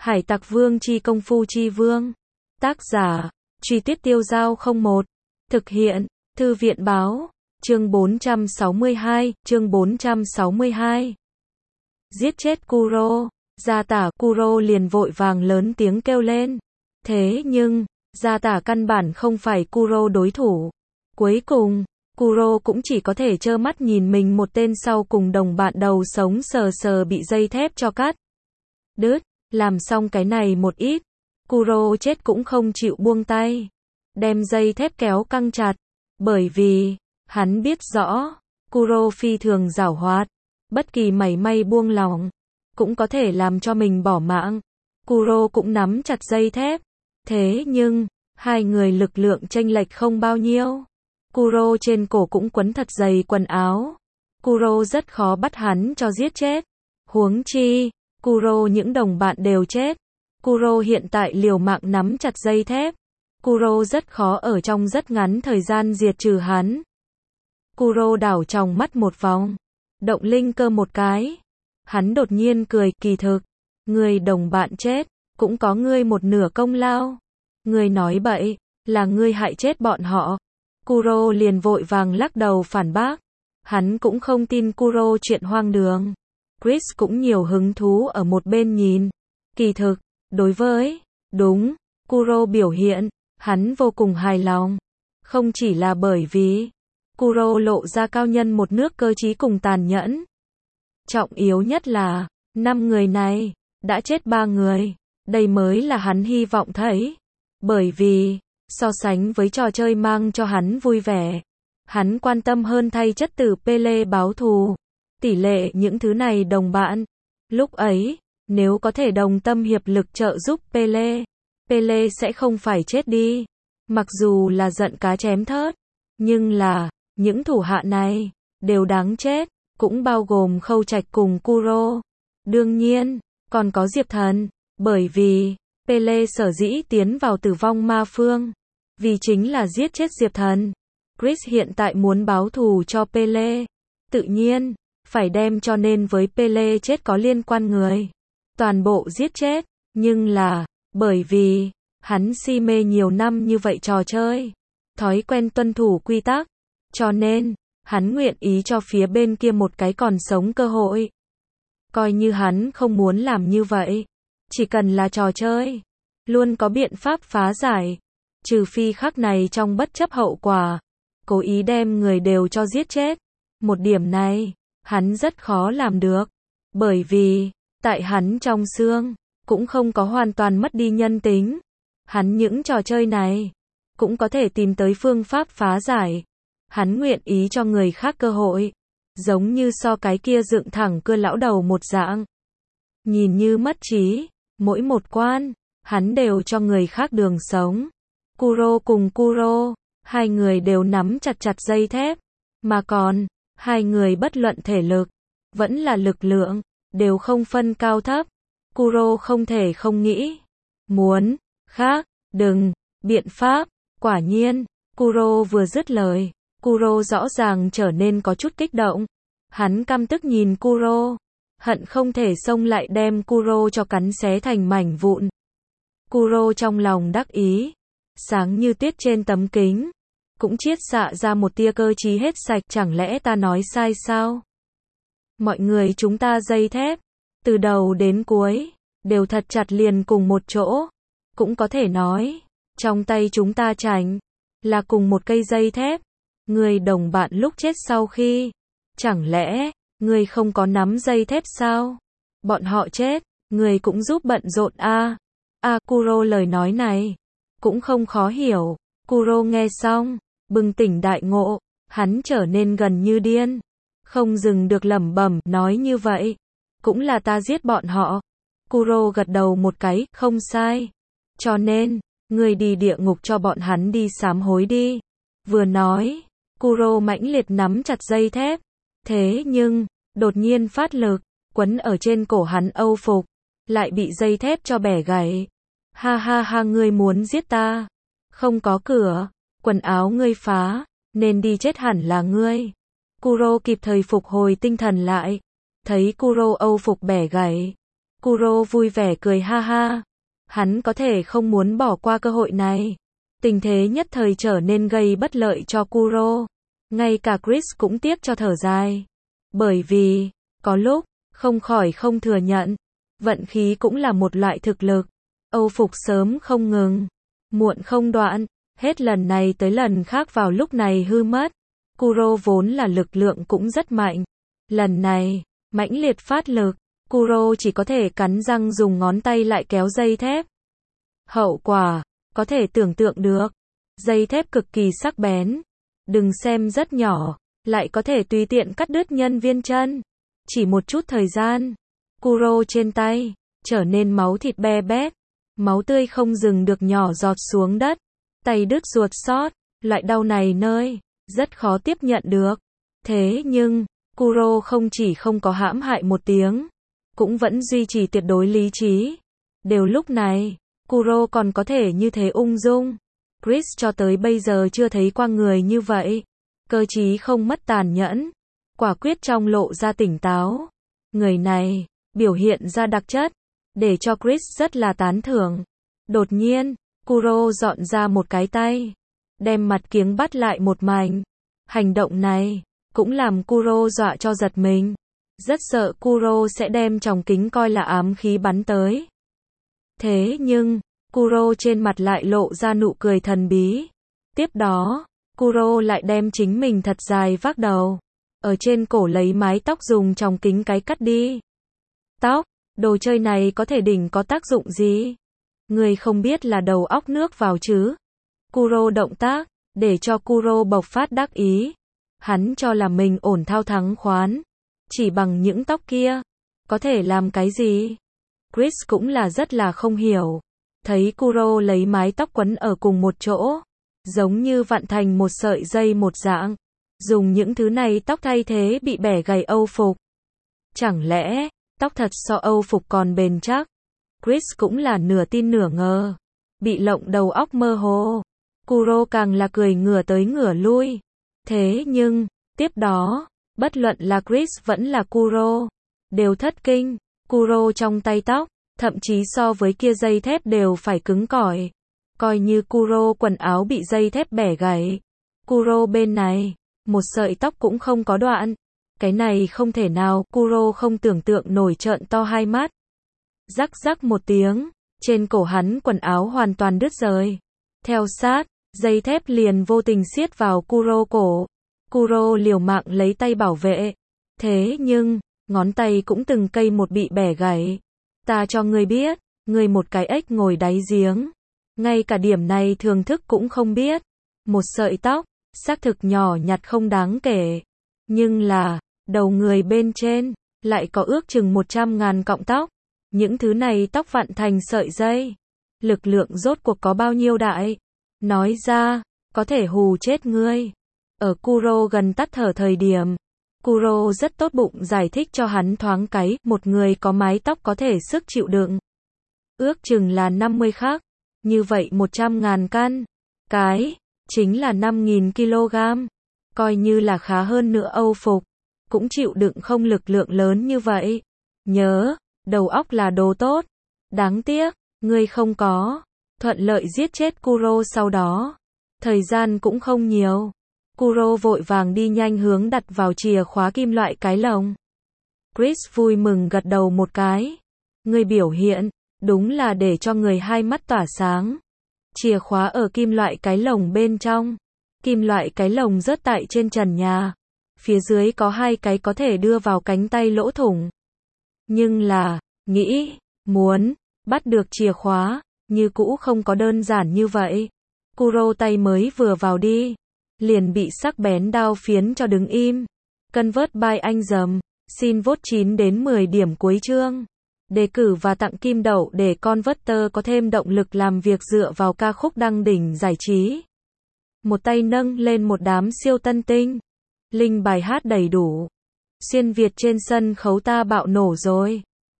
Hải Tặc Vương chi công phu chi vương. Tác giả, Truy Tuyết Tiêu Dao 01. Thực hiện, Thư viện báo. Chương 462, chương 462. Giết chết Kuro. Gia tả Kuro liền vội vàng lớn tiếng kêu lên. Thế nhưng, gia tả căn bản không phải Kuro đối thủ. Cuối cùng, Kuro cũng chỉ có thể trơ mắt nhìn mình một tên sau cùng đồng bạn đầu sống sờ sờ bị dây thép cho cắt đứt. Làm xong cái này một ít, Kuro chết cũng không chịu buông tay, đem dây thép kéo căng chặt, bởi vì hắn biết rõ, Kuro phi thường giảo hoạt, bất kỳ mảy may buông lỏng cũng có thể làm cho mình bỏ mạng. Kuro cũng nắm chặt dây thép, thế nhưng hai người lực lượng chênh lệch không bao nhiêu. Kuro trên cổ cũng quấn thật dày quần áo, Kuro rất khó bắt hắn cho giết chết. Huống chi, Kuro những đồng bạn đều chết. Kuro hiện tại liều mạng nắm chặt dây thép. Kuro rất khó ở trong rất ngắn thời gian diệt trừ hắn. Kuro đảo tròng mắt một vòng, động linh cơ một cái. Hắn đột nhiên cười, kỳ thực, người đồng bạn chết, cũng có ngươi một nửa công lao. Ngươi nói bậy, là ngươi hại chết bọn họ. Kuro liền vội vàng lắc đầu phản bác. Hắn cũng không tin Kuro chuyện hoang đường. Chris cũng nhiều hứng thú ở một bên nhìn. Kỳ thực, đối với, đúng, Kuro biểu hiện, hắn vô cùng hài lòng. Không chỉ là bởi vì, Kuro lộ ra cao nhân một nước cơ trí cùng tàn nhẫn. Trọng yếu nhất là, 5 người này, đã chết 3 người. Đây mới là hắn hy vọng thấy. Bởi vì, so sánh với trò chơi mang cho hắn vui vẻ, hắn quan tâm hơn thay chất tử Pele báo thù. Tỷ lệ những thứ này đồng bạn. Lúc ấy, nếu có thể đồng tâm hiệp lực trợ giúp Pele, Pele sẽ không phải chết đi. Mặc dù là giận cá chém thớt, nhưng là, những thủ hạ này, đều đáng chết, cũng bao gồm Khâu Trạch cùng Kuro. Đương nhiên, còn có Diệp Thần, bởi vì, Pele sở dĩ tiến vào tử vong ma phương, vì chính là giết chết Diệp Thần. Chris hiện tại muốn báo thù cho Pele, tự nhiên, phải đem cho nên với Pele chết có liên quan người, toàn bộ giết chết, nhưng là, bởi vì, hắn si mê nhiều năm như vậy trò chơi, thói quen tuân thủ quy tắc, cho nên, hắn nguyện ý cho phía bên kia một cái còn sống cơ hội. Coi như hắn không muốn làm như vậy, chỉ cần là trò chơi, luôn có biện pháp phá giải, trừ phi khắc này trong bất chấp hậu quả, cố ý đem người đều cho giết chết. Một điểm này, hắn rất khó làm được, bởi vì, tại hắn trong xương, cũng không có hoàn toàn mất đi nhân tính. Hắn những trò chơi này, cũng có thể tìm tới phương pháp phá giải. Hắn nguyện ý cho người khác cơ hội, giống như so cái kia dựng thẳng cưa lão đầu một dạng. Nhìn như mất trí, mỗi một quan, hắn đều cho người khác đường sống. Kuro cùng Kuro, hai người đều nắm chặt chặt dây thép, mà còn, hai người bất luận thể lực, vẫn là lực lượng, đều không phân cao thấp. Kuro không thể không nghĩ, muốn, khác, đừng, biện pháp. Quả nhiên, Kuro vừa dứt lời, Kuro rõ ràng trở nên có chút kích động. Hắn căm tức nhìn Kuro, hận không thể xông lại đem Kuro cho cắn xé thành mảnh vụn. Kuro trong lòng đắc ý, sáng như tuyết trên tấm kính, cũng chiết xạ ra một tia cơ trí hết sạch. Chẳng lẽ ta nói sai sao? Mọi người chúng ta dây thép, từ đầu đến cuối, đều thật chặt liền cùng một chỗ. Cũng có thể nói, trong tay chúng ta chảnh, là cùng một cây dây thép. Người đồng bạn lúc chết sau khi, chẳng lẽ, người không có nắm dây thép sao? Bọn họ chết, người cũng giúp bận rộn a. Kuro lời nói này, cũng không khó hiểu. Kuro nghe xong, bừng tỉnh đại ngộ, hắn trở nên gần như điên, không dừng được lẩm bẩm, nói như vậy, cũng là ta giết bọn họ. Kuro gật đầu một cái, không sai. Cho nên, ngươi đi địa ngục cho bọn hắn đi sám hối đi. Vừa nói, Kuro mãnh liệt nắm chặt dây thép. Thế nhưng, đột nhiên phát lực, quấn ở trên cổ hắn âu phục, lại bị dây thép cho bẻ gãy. Ha ha ha, ngươi muốn giết ta? Không có cửa, quần áo ngươi phá, nên đi chết hẳn là ngươi. Kuro kịp thời phục hồi tinh thần lại, thấy Kuro âu phục bẻ gãy, Kuro vui vẻ cười ha ha. Hắn có thể không muốn bỏ qua cơ hội này. Tình thế nhất thời trở nên gây bất lợi cho Kuro. Ngay cả Chris cũng tiếc cho thở dài. Bởi vì, có lúc, không khỏi không thừa nhận. Vận khí cũng là một loại thực lực. Âu phục sớm không ngừng, muộn không đoạn. Hết lần này tới lần khác vào lúc này hư mất. Kuro vốn là lực lượng cũng rất mạnh. Lần này, mãnh liệt phát lực. Kuro chỉ có thể cắn răng dùng ngón tay lại kéo dây thép. Hậu quả, có thể tưởng tượng được. Dây thép cực kỳ sắc bén. Đừng xem rất nhỏ, lại có thể tùy tiện cắt đứt nhân viên chân. Chỉ một chút thời gian, Kuro trên tay, trở nên máu thịt be bét. Máu tươi không dừng được nhỏ giọt xuống đất. Tay đứt ruột sót, loại đau này nơi, rất khó tiếp nhận được. Thế nhưng, Kuro không chỉ không có hãm hại một tiếng, cũng vẫn duy trì tuyệt đối lý trí. Đều lúc này, Kuro còn có thể như thế ung dung. Chris cho tới bây giờ chưa thấy qua người như vậy. Cơ trí không mất tàn nhẫn. Quả quyết trong lộ ra tỉnh táo. Người này, biểu hiện ra đặc chất, để cho Chris rất là tán thưởng. Đột nhiên, Kuro dọn ra một cái tay, đem mặt kiếng bắt lại một mảnh. Hành động này, cũng làm Kuro dọa cho giật mình. Rất sợ Kuro sẽ đem tròng kính coi là ám khí bắn tới. Thế nhưng, Kuro trên mặt lại lộ ra nụ cười thần bí. Tiếp đó, Kuro lại đem chính mình thật dài vác đầu. Ở trên cổ lấy mái tóc dùng tròng kính cái cắt đi. Tóc, đồ chơi này có thể đỉnh có tác dụng gì? Người không biết là đầu óc nước vào chứ? Kuro động tác, để cho Kuro bộc phát đắc ý. Hắn cho là mình ổn thao thắng khoán. Chỉ bằng những tóc kia, có thể làm cái gì? Chris cũng là rất là không hiểu. Thấy Kuro lấy mái tóc quấn ở cùng một chỗ, giống như vặn thành một sợi dây một dạng. Dùng những thứ này tóc thay thế bị bẻ gãy Âu phục. Chẳng lẽ, tóc thật so Âu phục còn bền chắc? Chris cũng là nửa tin nửa ngờ. Bị lộng đầu óc mơ hồ. Kuro càng là cười ngửa tới ngửa lui. Thế nhưng, tiếp đó, bất luận là Chris vẫn là Kuro, đều thất kinh. Kuro trong tay tóc, thậm chí so với kia dây thép đều phải cứng cỏi. Coi như Kuro quần áo bị dây thép bẻ gãy. Kuro bên này, một sợi tóc cũng không có đoạn. Cái này không thể nào, Kuro không tưởng tượng nổi trợn to hai mắt. Rắc rắc một tiếng, trên cổ hắn quần áo hoàn toàn đứt rời. Theo sát, dây thép liền vô tình siết vào Kuro cổ. Kuro liều mạng lấy tay bảo vệ. Thế nhưng, ngón tay cũng từng cây một bị bẻ gãy. Ta cho ngươi biết, ngươi một cái ếch ngồi đáy giếng. Ngay cả điểm này thường thức cũng không biết. Một sợi tóc, xác thực nhỏ nhặt không đáng kể. Nhưng là, đầu người bên trên, lại có ước chừng 100.000 cọng tóc. Những thứ này tóc vặn thành sợi dây. Lực lượng rốt cuộc có bao nhiêu đại? Nói ra, có thể hù chết ngươi. Ở Kuro gần tắt thở thời điểm, Kuro rất tốt bụng giải thích cho hắn thoáng cái, một người có mái tóc có thể sức chịu đựng. Ước chừng là 50 khắc. Như vậy 100.000 căn. Cái, chính là 5.000 kg. Coi như là khá hơn nữa Âu phục. Cũng chịu đựng không lực lượng lớn như vậy. Nhớ, đầu óc là đồ tốt. Đáng tiếc, ngươi không có. Thuận lợi giết chết Kuro sau đó. Thời gian cũng không nhiều. Kuro vội vàng đi nhanh hướng đặt vào chìa khóa kim loại cái lồng. Chris vui mừng gật đầu một cái. Ngươi biểu hiện, đúng là để cho người hai mắt tỏa sáng. Chìa khóa ở kim loại cái lồng bên trong. Kim loại cái lồng rớt tại trên trần nhà. Phía dưới có hai cái có thể đưa vào cánh tay lỗ thủng. Nhưng là, nghĩ, muốn, bắt được chìa khóa, như cũ không có đơn giản như vậy. Kuro tay mới vừa vào đi, liền bị sắc bén đao phiến cho đứng im. Convert by anh dầm, xin vote 9 đến 10 điểm cuối chương. Đề cử và tặng kim đậu để Converter có thêm động lực làm việc dựa vào ca khúc đăng đỉnh giải trí. Một tay nâng lên một đám siêu tân tinh. Link bài hát đầy đủ. Xuyên Việt trên sân khấu ta bạo nổ rồi.